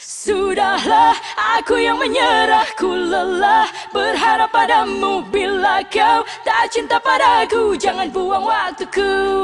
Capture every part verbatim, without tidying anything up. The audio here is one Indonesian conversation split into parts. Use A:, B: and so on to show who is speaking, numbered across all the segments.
A: Sudahlah, aku yang menyerah, ku lelah berharap padamu. Bila kau tak cinta padaku, jangan buang waktuku.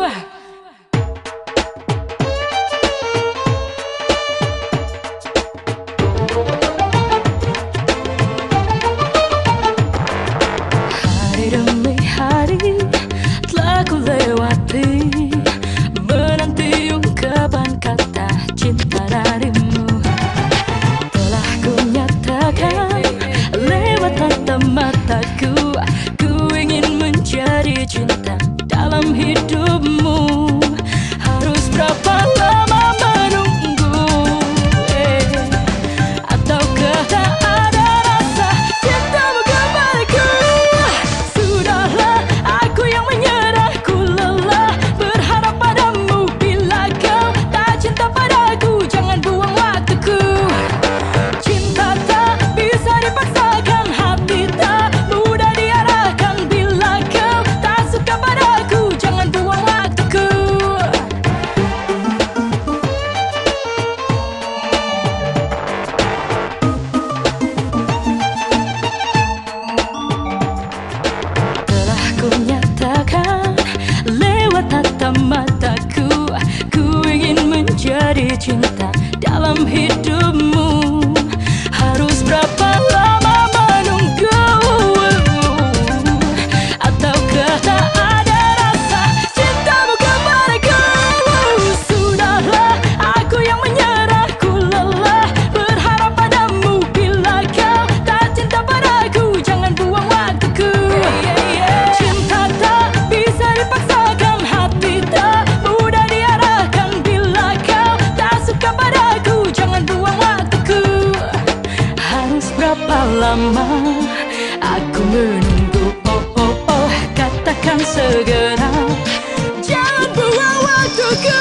A: Hari demi hari telah ku lewati, menanti ungkapan kata cinta darimu. Telah ku nyatakan lewat mata mataku, ku ingin menjadi cinta dalam hidupmu. Harus berapa lama menunggu, eh, ataukah tak ada rasa cintamu kembaliku? Sudahlah, aku yang menyerah, ku lelah berharap padamu. Bila kau tak cinta padaku, jangan buang waktuku. Cinta tak bisa dipaksakan, hati tak mudah diarahkan. Bila kau tak suka padaku, jangan buang waktuku. Telah ku nyatakan lewat tata mataku, ku ingin menjadi cinta dalam hidupmu. Harus berapa lama menunggu, ataukah tak ada rasa cintamu kembaliku? Sudahlah, aku yang menyerah, ku lelah berharap padamu. Bila kau tak cinta padaku, jangan buang waktuku. Cinta tak bisa dipaksakan, hati tak mudah diarahkan. Bila kau tak suka padaku, jangan buang waktuku. Harus berapa lama aku menunggu? Oh oh oh, katakan segera, jangan buang waktuku.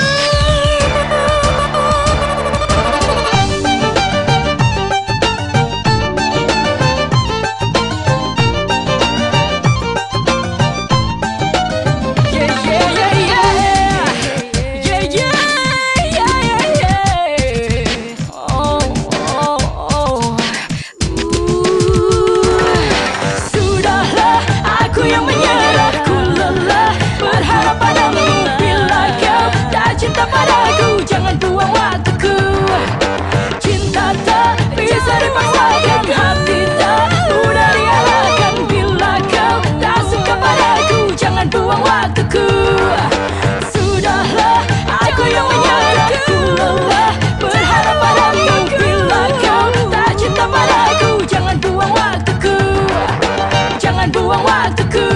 A: Yeah, yeah, yeah, yeah. Yeah, yeah, yeah, yeah, yeah. Oh, oh, oh. Sudahlah, aku yang menyerah, ku lelah berharap padamu. Bila kau tak cinta padaku, jangan buang waktuku. Cinta tak bisa dipaksakan, hati tak mudah diarahkan. Bila kau tak suka padaku, jangan buang waktuku. Sudahlah, aku yang menyerah, ku lelah berharap padamu. Bila kau tak cinta padaku, jangan buang waktuku. Jangan buang waktuku.